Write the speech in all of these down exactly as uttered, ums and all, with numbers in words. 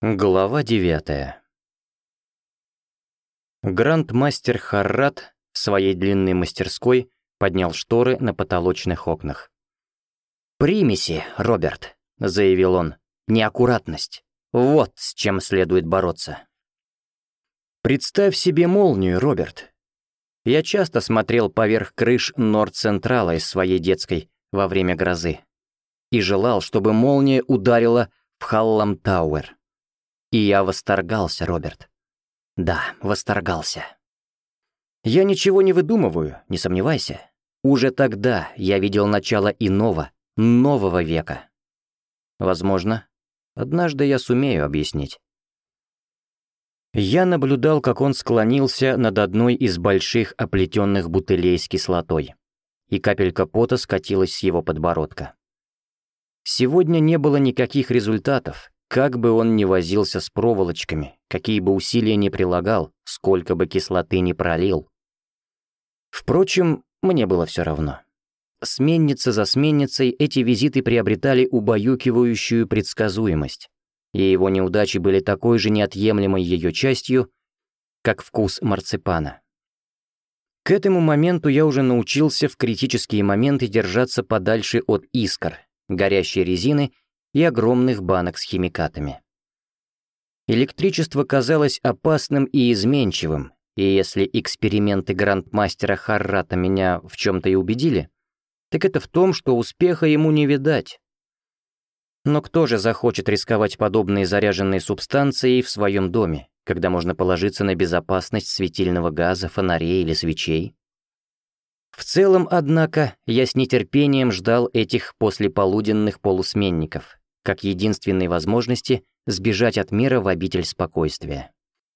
Глава девятая. Грандмастер Харрат в своей длинной мастерской поднял шторы на потолочных окнах. «Примеси, Роберт», — заявил он, — «неаккуратность. Вот с чем следует бороться». Представь себе молнию, Роберт. Я часто смотрел поверх крыш Норд-Централа из своей детской во время грозы и желал, чтобы молния ударила в Халлам-Тауэр. И я восторгался, Роберт. Да, восторгался. Я ничего не выдумываю, не сомневайся. Уже тогда я видел начало иного, нового века. Возможно, однажды я сумею объяснить. Я наблюдал, как он склонился над одной из больших оплетенных бутылей с кислотой, и капелька пота скатилась с его подбородка. Сегодня не было никаких результатов. Как бы он ни возился с проволочками, какие бы усилия ни прилагал, сколько бы кислоты ни пролил. Впрочем, мне было все равно. Сменница за сменницей эти визиты приобретали убаюкивающую предсказуемость, и его неудачи были такой же неотъемлемой ее частью, как вкус марципана. К этому моменту я уже научился в критические моменты держаться подальше от искр, горящей резины и огромных банок с химикатами. Электричество казалось опасным и изменчивым, и если эксперименты грандмастера Харрата меня в чем-то и убедили, так это в том, что успеха ему не видать. Но кто же захочет рисковать подобной заряженной субстанцией в своем доме, когда можно положиться на безопасность светильного газа, фонарей или свечей? В целом, однако, я с нетерпением ждал этих послеполуденных полусменников, как единственной возможности сбежать от мира в обитель спокойствия.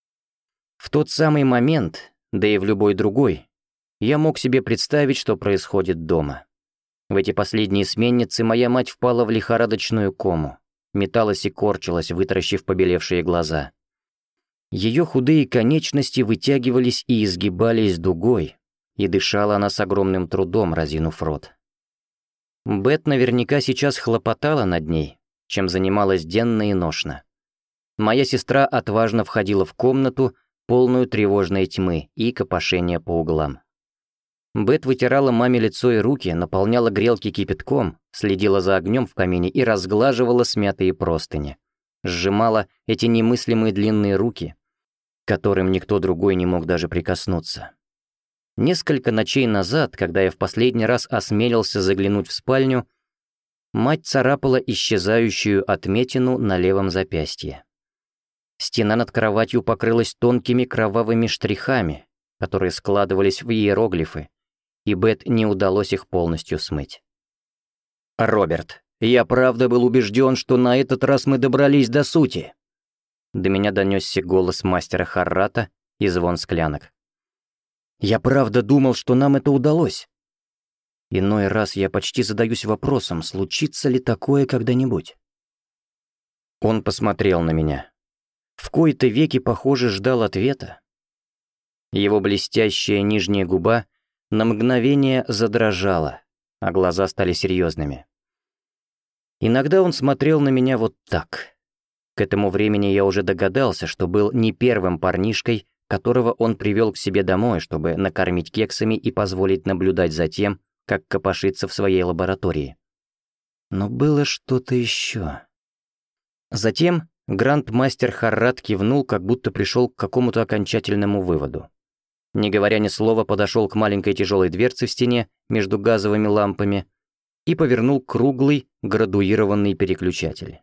В тот самый момент, да и в любой другой, я мог себе представить, что происходит дома. В эти последние сменницы моя мать впала в лихорадочную кому, металась и корчилась, вытаращив побелевшие глаза. Ее худые конечности вытягивались и изгибались дугой, и дышала она с огромным трудом, разинув рот. Бет наверняка сейчас хлопотала над ней, чем занималась денно и ношно. Моя сестра отважно входила в комнату, полную тревожной тьмы и копошения по углам. Бет вытирала маме лицо и руки, наполняла грелки кипятком, следила за огнем в камине и разглаживала смятые простыни. Сжимала эти немыслимые длинные руки, к которым никто другой не мог даже прикоснуться. Несколько ночей назад, когда я в последний раз осмелился заглянуть в спальню, мать царапала исчезающую отметину на левом запястье. Стена над кроватью покрылась тонкими кровавыми штрихами, которые складывались в иероглифы, и Бет не удалось их полностью смыть. «Роберт, я правда был убежден, что на этот раз мы добрались до сути». До меня донесся голос мастера Харрата и звон склянок. «Я правда думал, что нам это удалось. Иной раз я почти задаюсь вопросом, случится ли такое когда-нибудь». Он посмотрел на меня. В кои-то веки, похоже, ждал ответа. Его блестящая нижняя губа на мгновение задрожала, а глаза стали серьезными. Иногда он смотрел на меня вот так. К этому времени я уже догадался, что был не первым парнишкой, которого он привел к себе домой, чтобы накормить кексами и позволить наблюдать за тем, как копошится в своей лаборатории. Но было что-то еще. Затем грандмастер Харрат кивнул, как будто пришел к какому-то окончательному выводу. Не говоря ни слова, подошел к маленькой тяжелой дверце в стене между газовыми лампами и повернул круглый градуированный переключатель.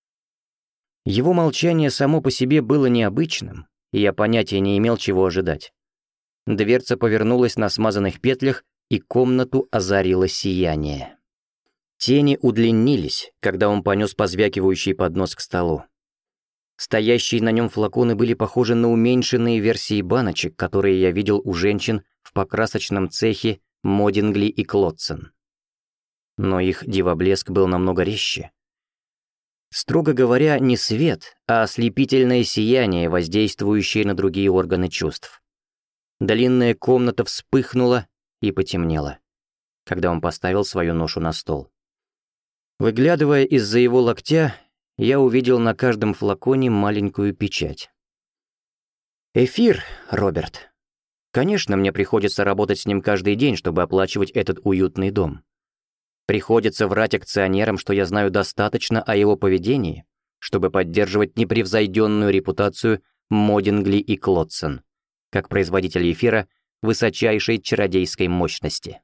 Его молчание само по себе было необычным, и я понятия не имел, чего ожидать. Дверца повернулась на смазанных петлях, и комнату озарило сияние. Тени удлинились, когда он понес позвякивающий поднос к столу. Стоящие на нем флаконы были похожи на уменьшенные версии баночек, которые я видел у женщин в покрасочном цехе Модингли и Клотсон. Но их дивоблеск был намного резче. Строго говоря, не свет, а ослепительное сияние, воздействующее на другие органы чувств. Длинная комната вспыхнула и потемнела, когда он поставил свою ношу на стол. Выглядывая из-за его локтя, я увидел на каждом флаконе маленькую печать. Эфир, Роберт. Конечно, мне приходится работать с ним каждый день, чтобы оплачивать этот уютный дом. Приходится врать акционерам, что я знаю достаточно о его поведении, чтобы поддерживать непревзойденную репутацию Модингли и Клодсон, как производителей эфира высочайшей чародейской мощности.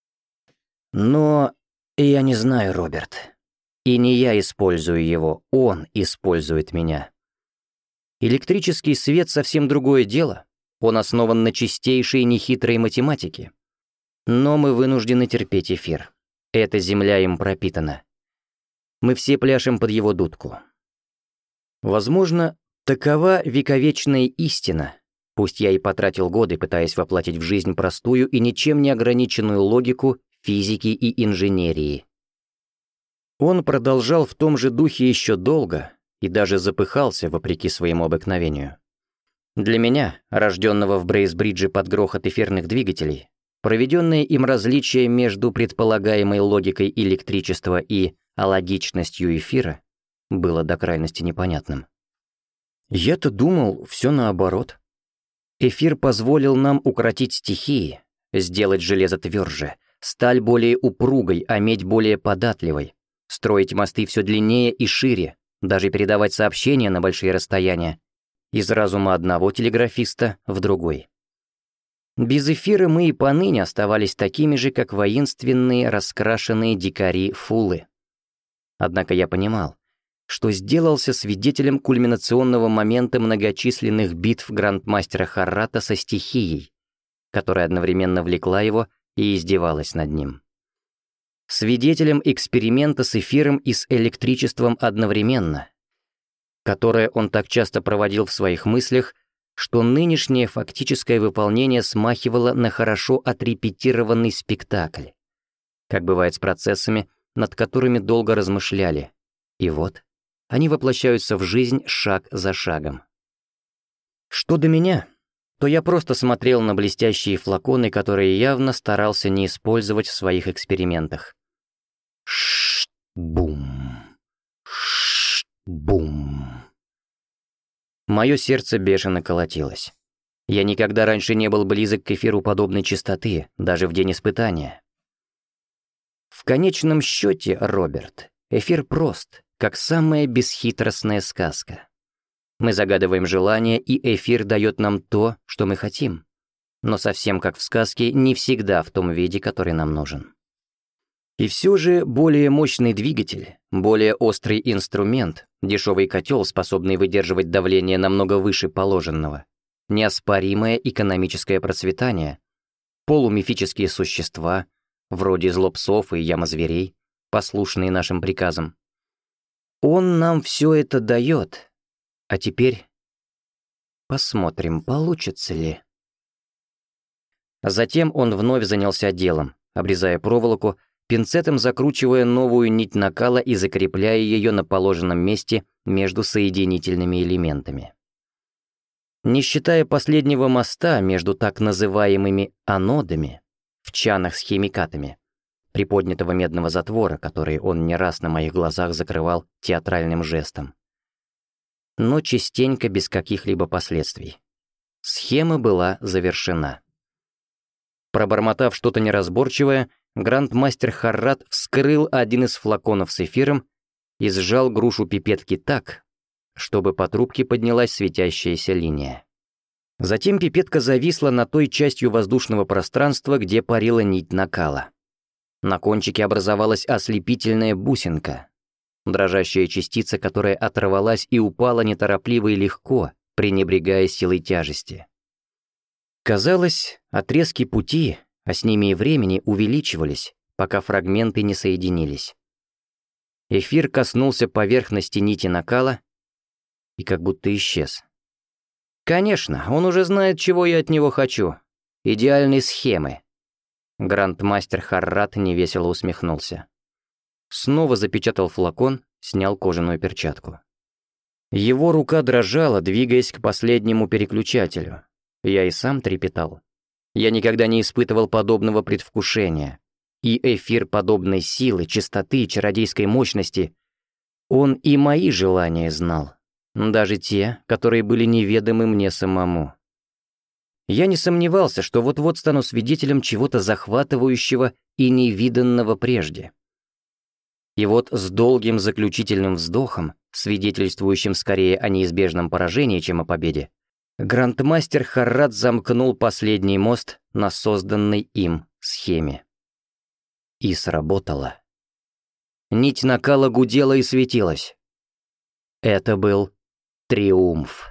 Но я не знаю, Роберт. И не я использую его, он использует меня. Электрический свет — совсем другое дело. Он основан на чистейшей нехитрой математике. Но мы вынуждены терпеть эфир. Эта земля им пропитана. Мы все пляшем под его дудку. Возможно, такова вековечная истина. Пусть я и потратил годы, пытаясь воплотить в жизнь простую и ничем не ограниченную логику физики и инженерии. Он продолжал в том же духе еще долго и даже запыхался, вопреки своему обыкновению. Для меня, рожденного в Брейсбридже под грохот эфирных двигателей, проведенное им различие между предполагаемой логикой электричества и алогичностью эфира было до крайности непонятным. Я-то думал, все наоборот. Эфир позволил нам укротить стихии, сделать железо тверже, сталь более упругой, а медь более податливой, строить мосты все длиннее и шире, даже передавать сообщения на большие расстояния из разума одного телеграфиста в другой. Без эфира мы и поныне оставались такими же, как воинственные раскрашенные дикари-фулы. Однако я понимал, что сделался свидетелем кульминационного момента многочисленных битв грандмастера Харрата со стихией, которая одновременно влекла его и издевалась над ним. Свидетелем эксперимента с эфиром и с электричеством одновременно, которое он так часто проводил в своих мыслях, что нынешнее фактическое выполнение смахивало на хорошо отрепетированный спектакль, как бывает с процессами, над которыми долго размышляли, и вот они воплощаются в жизнь шаг за шагом. Что до меня, то я просто смотрел на блестящие флаконы, которые явно старался не использовать в своих экспериментах. Ш-бум, ш-бум. Мое сердце бешено колотилось. Я никогда раньше не был близок к эфиру подобной частоты, даже в день испытания. В конечном счете, Роберт, эфир прост, как самая бесхитростная сказка. Мы загадываем желание, и эфир дает нам то, что мы хотим. Но совсем как в сказке, не всегда в том виде, который нам нужен. И все же более мощный двигатель, более острый инструмент, дешевый котел, способный выдерживать давление намного выше положенного, неоспоримое экономическое процветание, полумифические существа, вроде злопсов и ямозверей, послушные нашим приказам. Он нам все это дает. А теперь посмотрим, получится ли. Затем он вновь занялся делом, обрезая проволоку, пинцетом закручивая новую нить накала и закрепляя ее на положенном месте между соединительными элементами. Не считая последнего моста между так называемыми анодами в чанах с химикатами, приподнятого медного затвора, который он не раз на моих глазах закрывал театральным жестом, но частенько без каких-либо последствий. Схема была завершена. Пробормотав что-то неразборчивое, грандмастер Харрат вскрыл один из флаконов с эфиром и сжал грушу пипетки так, чтобы по трубке поднялась светящаяся линия. Затем пипетка зависла над той частью воздушного пространства, где парила нить накала. На кончике образовалась ослепительная бусинка, дрожащая частица, которая оторвалась и упала неторопливо и легко, пренебрегая силой тяжести. Казалось, отрезки пути, а с ними и времени, увеличивались, пока фрагменты не соединились. Эфир коснулся поверхности нити накала и как будто исчез. Конечно, он уже знает, чего я от него хочу. Идеальной схемы. Грандмастер Харрат невесело усмехнулся. Снова запечатал флакон, снял кожаную перчатку. Его рука дрожала, двигаясь к последнему переключателю. Я и сам трепетал. Я никогда не испытывал подобного предвкушения. И эфир подобной силы, чистоты, чародейской мощности Он и мои желания знал, даже те, которые были неведомы мне самому. Я не сомневался, что вот-вот стану свидетелем чего-то захватывающего и невиданного прежде. И вот с долгим заключительным вздохом, свидетельствующим скорее о неизбежном поражении, чем о победе, грандмастер Харрат замкнул последний мост на созданной им схеме. И сработало. Нить накала гудела и светилась. Это был триумф.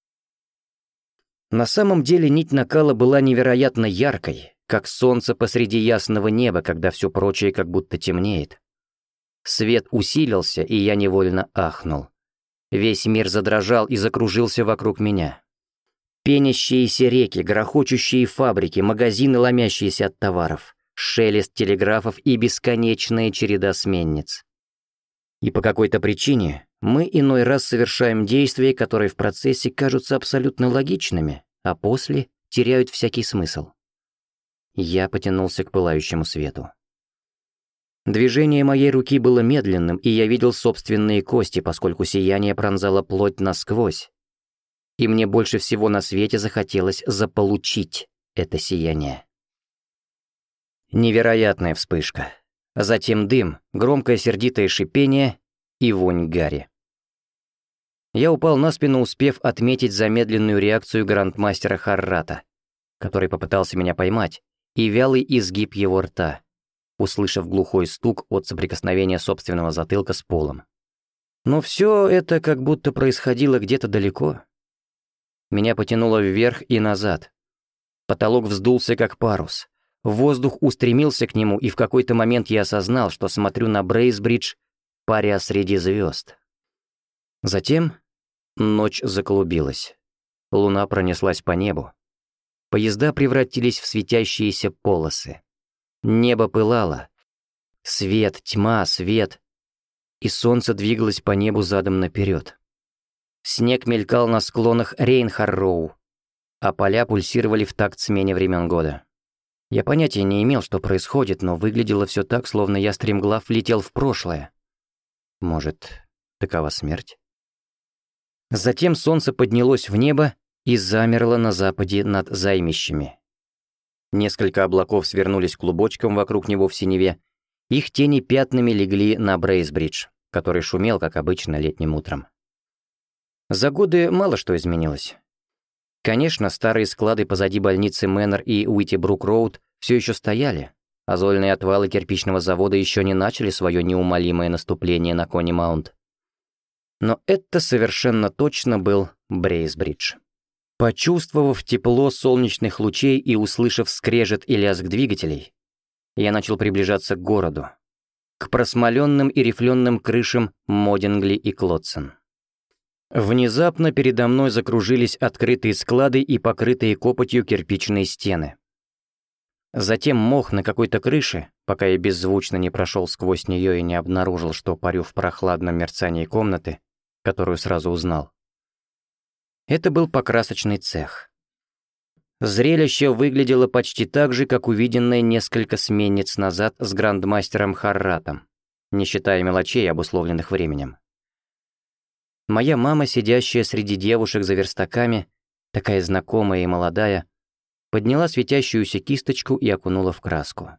На самом деле нить накала была невероятно яркой, как солнце посреди ясного неба, когда все прочее как будто темнеет. Свет усилился, и я невольно ахнул. Весь мир задрожал и закружился вокруг меня. Пенящиеся реки, грохочущие фабрики, магазины, ломящиеся от товаров, шелест телеграфов и бесконечная череда сменниц. И по какой-то причине мы иной раз совершаем действия, которые в процессе кажутся абсолютно логичными, а после теряют всякий смысл. Я потянулся к пылающему свету. Движение моей руки было медленным, и я видел собственные кости, поскольку сияние пронзало плоть насквозь. И мне больше всего на свете захотелось заполучить это сияние. Невероятная вспышка. Затем дым, громкое сердитое шипение и вонь гари. Я упал на спину, успев отметить замедленную реакцию грандмастера Харрата, который попытался меня поймать, и вялый изгиб его рта, услышав глухой стук от соприкосновения собственного затылка с полом. Но все это как будто происходило где-то далеко. Меня потянуло вверх и назад. Потолок вздулся, как парус. Воздух устремился к нему, и в какой-то момент я осознал, что смотрю на Брейсбридж, паря среди звезд. Затем ночь заклубилась. Луна пронеслась по небу. Поезда превратились в светящиеся полосы. Небо пылало. Свет, тьма, свет. И солнце двигалось по небу задом наперед. Снег мелькал на склонах Рейнхарроу, а поля пульсировали в такт смене времен года. Я понятия не имел, что происходит, но выглядело все так, словно я стремглав летел в прошлое. Может, такова смерть? Затем солнце поднялось в небо и замерло на западе над займищами. Несколько облаков свернулись клубочком вокруг него в синеве, их тени пятнами легли на Брейсбридж, который шумел, как обычно, летним утром. За годы мало что изменилось. Конечно, старые склады позади больницы Мэннер и Уитибрук-Роуд все еще стояли, а зольные отвалы кирпичного завода еще не начали свое неумолимое наступление на Кони-Маунт. Но это совершенно точно был Брейсбридж. Почувствовав тепло солнечных лучей и услышав скрежет и лязг двигателей, я начал приближаться к городу, к просмоленным и рифленым крышам Модингли и Клодсон. Внезапно передо мной закружились открытые склады и покрытые копотью кирпичные стены. Затем мох на какой-то крыше, пока я беззвучно не прошел сквозь нее и не обнаружил, что парю в прохладном мерцании комнаты, которую сразу узнал. Это был покрасочный цех. Зрелище выглядело почти так же, как увиденное несколько сменниц назад с грандмастером Харратом, не считая мелочей, обусловленных временем. Моя мама, сидящая среди девушек за верстаками, такая знакомая и молодая, подняла светящуюся кисточку и окунула в краску.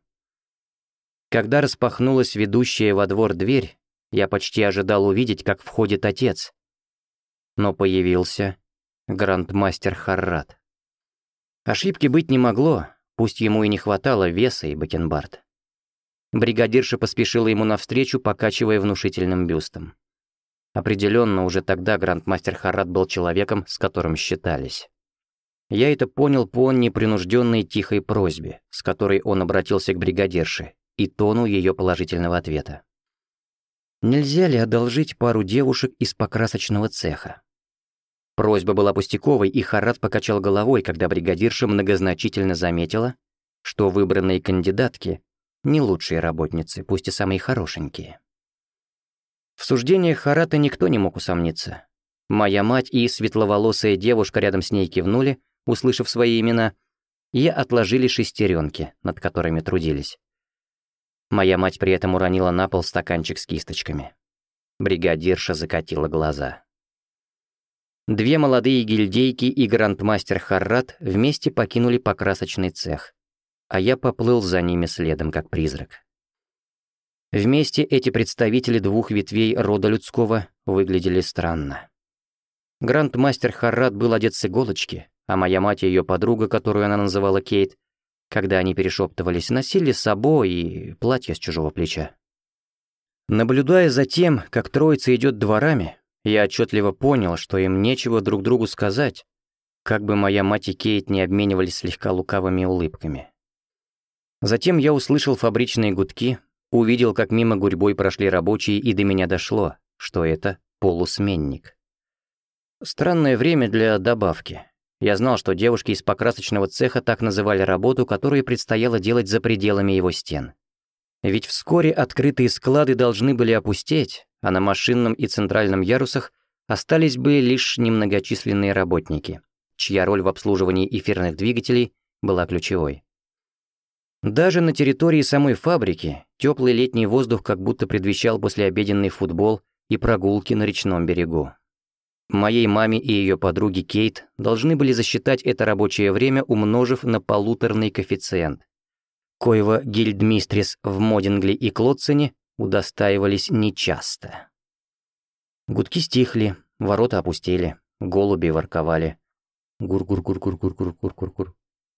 Когда распахнулась ведущая во двор дверь, я почти ожидал увидеть, как входит отец. Но появился грандмастер Харрат. Ошибки быть не могло, пусть ему и не хватало веса и бакенбард. Бригадирша поспешила ему навстречу, покачивая внушительным бюстом. Определенно, уже тогда грандмастер Харрат был человеком, с которым считались. Я это понял по непринужденной тихой просьбе, с которой он обратился к бригадирше, и тону ее положительного ответа. «Нельзя ли одолжить пару девушек из покрасочного цеха?» Просьба была пустяковой, и Харрат покачал головой, когда бригадирша многозначительно заметила, что выбранные кандидатки — не лучшие работницы, пусть и самые хорошенькие. В суждениях Харрата никто не мог усомниться. Моя мать и светловолосая девушка рядом с ней кивнули, услышав свои имена, и отложили шестеренки, над которыми трудились. Моя мать при этом уронила на пол стаканчик с кисточками. Бригадирша закатила глаза. Две молодые гильдейки и грандмастер Харрат вместе покинули покрасочный цех, а я поплыл за ними следом, как призрак. Вместе эти представители двух ветвей рода людского выглядели странно. Грандмастер Харрат был одет с иголочки, а моя мать и ее подруга, которую она называла Кейт, когда они перешептывались, носили сабо и платье с чужого плеча. Наблюдая за тем, как троица идет дворами, я отчетливо понял, что им нечего друг другу сказать, как бы моя мать и Кейт не обменивались слегка лукавыми улыбками. Затем я услышал фабричные гудки, увидел, как мимо гурьбой прошли рабочие, и до меня дошло, что это полусменник. Странное время для добавки. Я знал, что девушки из покрасочного цеха так называли работу, которую предстояло делать за пределами его стен. Ведь вскоре открытые склады должны были опустеть, а на машинном и центральном ярусах остались бы лишь немногочисленные работники, чья роль в обслуживании эфирных двигателей была ключевой. Даже на территории самой фабрики теплый летний воздух как будто предвещал послеобеденный футбол и прогулки на речном берегу. Моей маме и ее подруге Кейт должны были засчитать это рабочее время, умножив на полуторный коэффициент, коего гильдмистрис в Модингле и Клотцене удостаивались нечасто. Гудки стихли, ворота опустели, голуби ворковали. Гур-гур-гур-гур-гур-гур-гур-гур.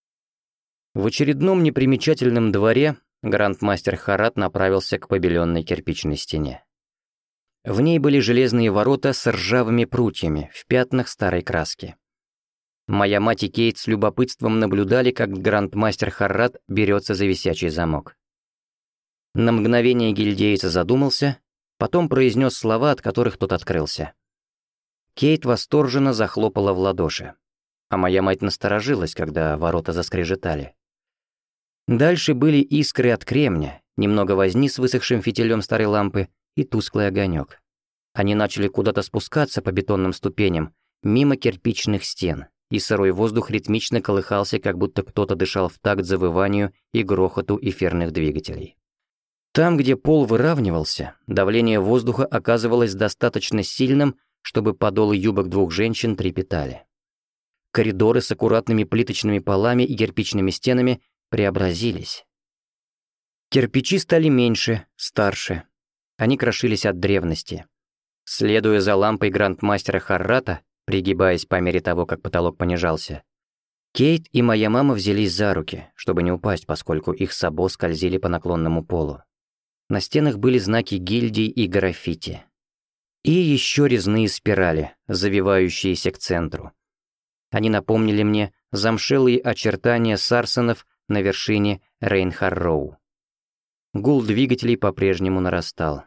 В очередном непримечательном дворе грандмастер Харрат направился к побеленной кирпичной стене. В ней были железные ворота с ржавыми прутьями в пятнах старой краски. Моя мать и Кейт с любопытством наблюдали, как грандмастер Харрат берется за висячий замок. На мгновение гильдеец задумался, потом произнес слова, от которых тот открылся. Кейт восторженно захлопала в ладоши, а моя мать насторожилась, когда ворота заскрежетали. Дальше были искры от кремня, немного возни с высохшим фитилем старой лампы и тусклый огонек. Они начали куда-то спускаться по бетонным ступеням, мимо кирпичных стен, и сырой воздух ритмично колыхался, как будто кто-то дышал в такт завыванию и грохоту эфирных двигателей. Там, где пол выравнивался, давление воздуха оказывалось достаточно сильным, чтобы подолы юбок двух женщин трепетали. Коридоры с аккуратными плиточными полами и кирпичными стенами преобразились. Кирпичи стали меньше, старше. Они крошились от древности. Следуя за лампой грандмастера Харрата, пригибаясь по мере того, как потолок понижался, Кейт и моя мама взялись за руки, чтобы не упасть, поскольку их сабо скользили по наклонному полу. На стенах были знаки гильдий и граффити. И еще резные спирали, завивающиеся к центру. Они напомнили мне замшелые очертания сарсонов на вершине Рейнхарроу. Гул двигателей по-прежнему нарастал.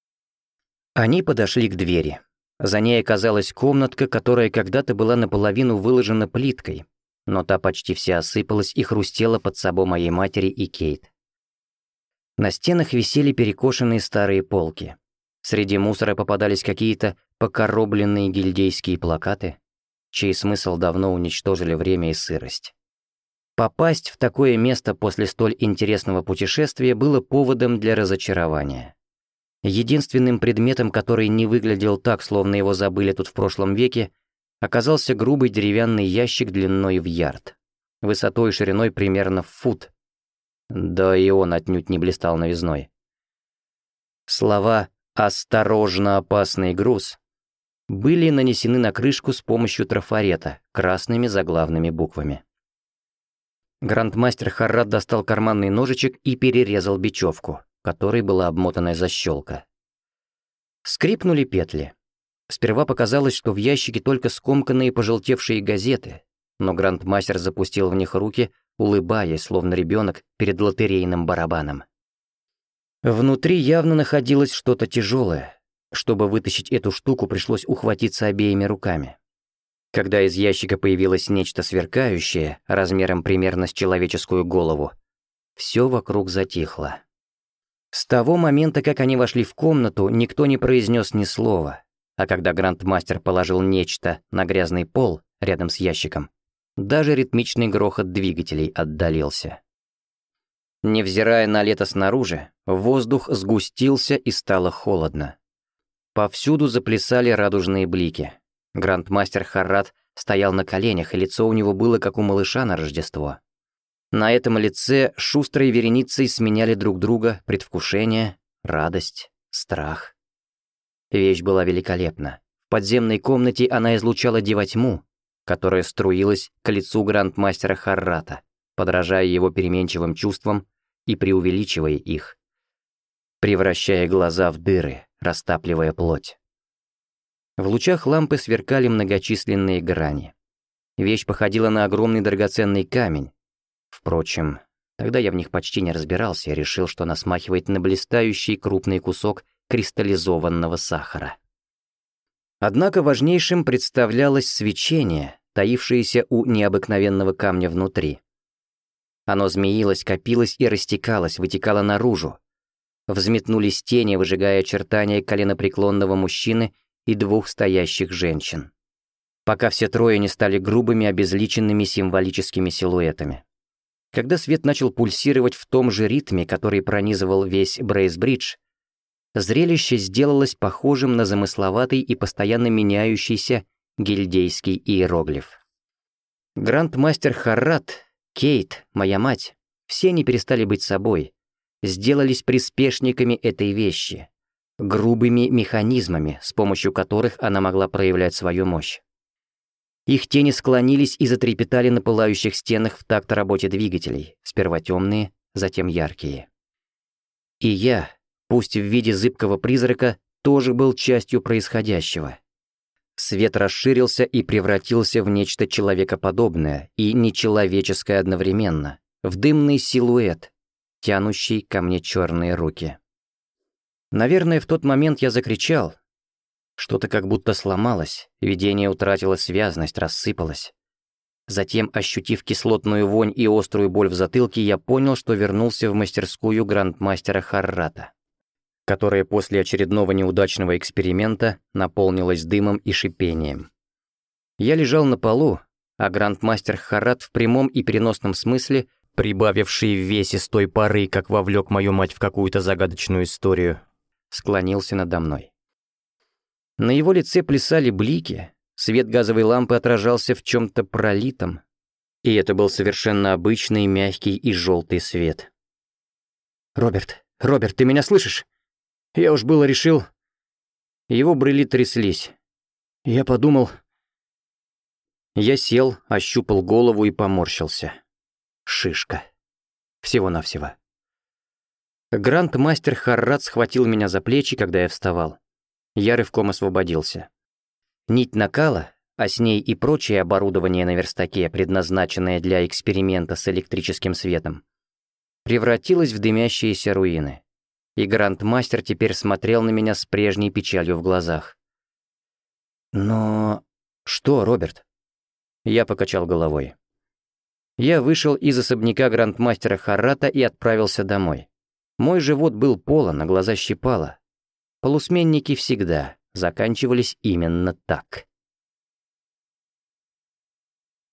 Они подошли к двери. За ней оказалась комнатка, которая когда-то была наполовину выложена плиткой, но та почти вся осыпалась и хрустела под собой моей матери и Кейт. На стенах висели перекошенные старые полки. Среди мусора попадались какие-то покоробленные гильдейские плакаты, чей смысл давно уничтожили время и сырость. Попасть в такое место после столь интересного путешествия было поводом для разочарования. Единственным предметом, который не выглядел так, словно его забыли тут в прошлом веке, оказался грубый деревянный ящик длиной в ярд, высотой и шириной примерно в фут. Да и он отнюдь не блистал новизной. Слова «осторожно, опасный груз» были нанесены на крышку с помощью трафарета красными заглавными буквами. Грандмастер Харрат достал карманный ножичек и перерезал бечевку, которой была обмотана защелка. Скрипнули петли. Сперва показалось, что в ящике только скомканные пожелтевшие газеты, но грандмастер запустил в них руки, улыбаясь, словно ребенок перед лотерейным барабаном. Внутри явно находилось что-то тяжелое. Чтобы вытащить эту штуку, пришлось ухватиться обеими руками. Когда из ящика появилось нечто сверкающее, размером примерно с человеческую голову, все вокруг затихло. С того момента, как они вошли в комнату, никто не произнес ни слова, а когда грандмастер положил нечто на грязный пол рядом с ящиком, даже ритмичный грохот двигателей отдалился. Невзирая на лето снаружи, воздух сгустился и стало холодно. Повсюду заплясали радужные блики. Грандмастер Харрат стоял на коленях, и лицо у него было как у малыша на Рождество. На этом лице шустрой вереницей сменяли друг друга предвкушение, радость, страх. Вещь была великолепна. В подземной комнате она излучала девотьму, которая струилась к лицу грандмастера Харрата, подражая его переменчивым чувствам и преувеличивая их, превращая глаза в дыры, растапливая плоть. В лучах лампы сверкали многочисленные грани. Вещь походила на огромный драгоценный камень. Впрочем, тогда я в них почти не разбирался и решил, что она смахивает на блистающий крупный кусок кристаллизованного сахара. Однако важнейшим представлялось свечение, таившееся у необыкновенного камня внутри. Оно змеилось, копилось и растекалось, вытекало наружу. Взметнулись тени, выжигая очертания коленопреклонного мужчины и двух стоящих женщин, пока все трое не стали грубыми, обезличенными символическими силуэтами. Когда свет начал пульсировать в том же ритме, который пронизывал весь Брейсбридж, зрелище сделалось похожим на замысловатый и постоянно меняющийся гильдейский иероглиф. Грандмастер Харрат, Кейт, моя мать, все не перестали быть собой, сделались приспешниками этой вещи, грубыми механизмами, с помощью которых она могла проявлять свою мощь. Их тени склонились и затрепетали на пылающих стенах в такт работе двигателей, сперва темные, затем яркие. И я, пусть в виде зыбкого призрака, тоже был частью происходящего. Свет расширился и превратился в нечто человекоподобное и нечеловеческое одновременно, в дымный силуэт, тянущий ко мне черные руки. Наверное, в тот момент я закричал. Что-то как будто сломалось, видение утратило связность, рассыпалось. Затем, ощутив кислотную вонь и острую боль в затылке, я понял, что вернулся в мастерскую грандмастера Харрата, которая после очередного неудачного эксперимента наполнилась дымом и шипением. Я лежал на полу, а грандмастер Харрат в прямом и переносном смысле, прибавивший в весе с той поры, как вовлек мою мать в какую-то загадочную историю, склонился надо мной. На его лице плясали блики, свет газовой лампы отражался в чем-то пролитом, и это был совершенно обычный, мягкий и желтый свет. «Роберт, Роберт, ты меня слышишь? Я уж было решил...» Его брыли тряслись. Я подумал... Я сел, ощупал голову и поморщился. Шишка. Всего-навсего. Грандмастер Харрат схватил меня за плечи, когда я вставал. Я рывком освободился. Нить накала, а с ней и прочее оборудование на верстаке, предназначенное для эксперимента с электрическим светом, превратилось в дымящиеся руины. И грандмастер теперь смотрел на меня с прежней печалью в глазах. «Но... что, Роберт?» Я покачал головой. Я вышел из особняка грандмастера Харрата и отправился домой. Мой живот был полон, а глаза щипало. Полусменники всегда заканчивались именно так.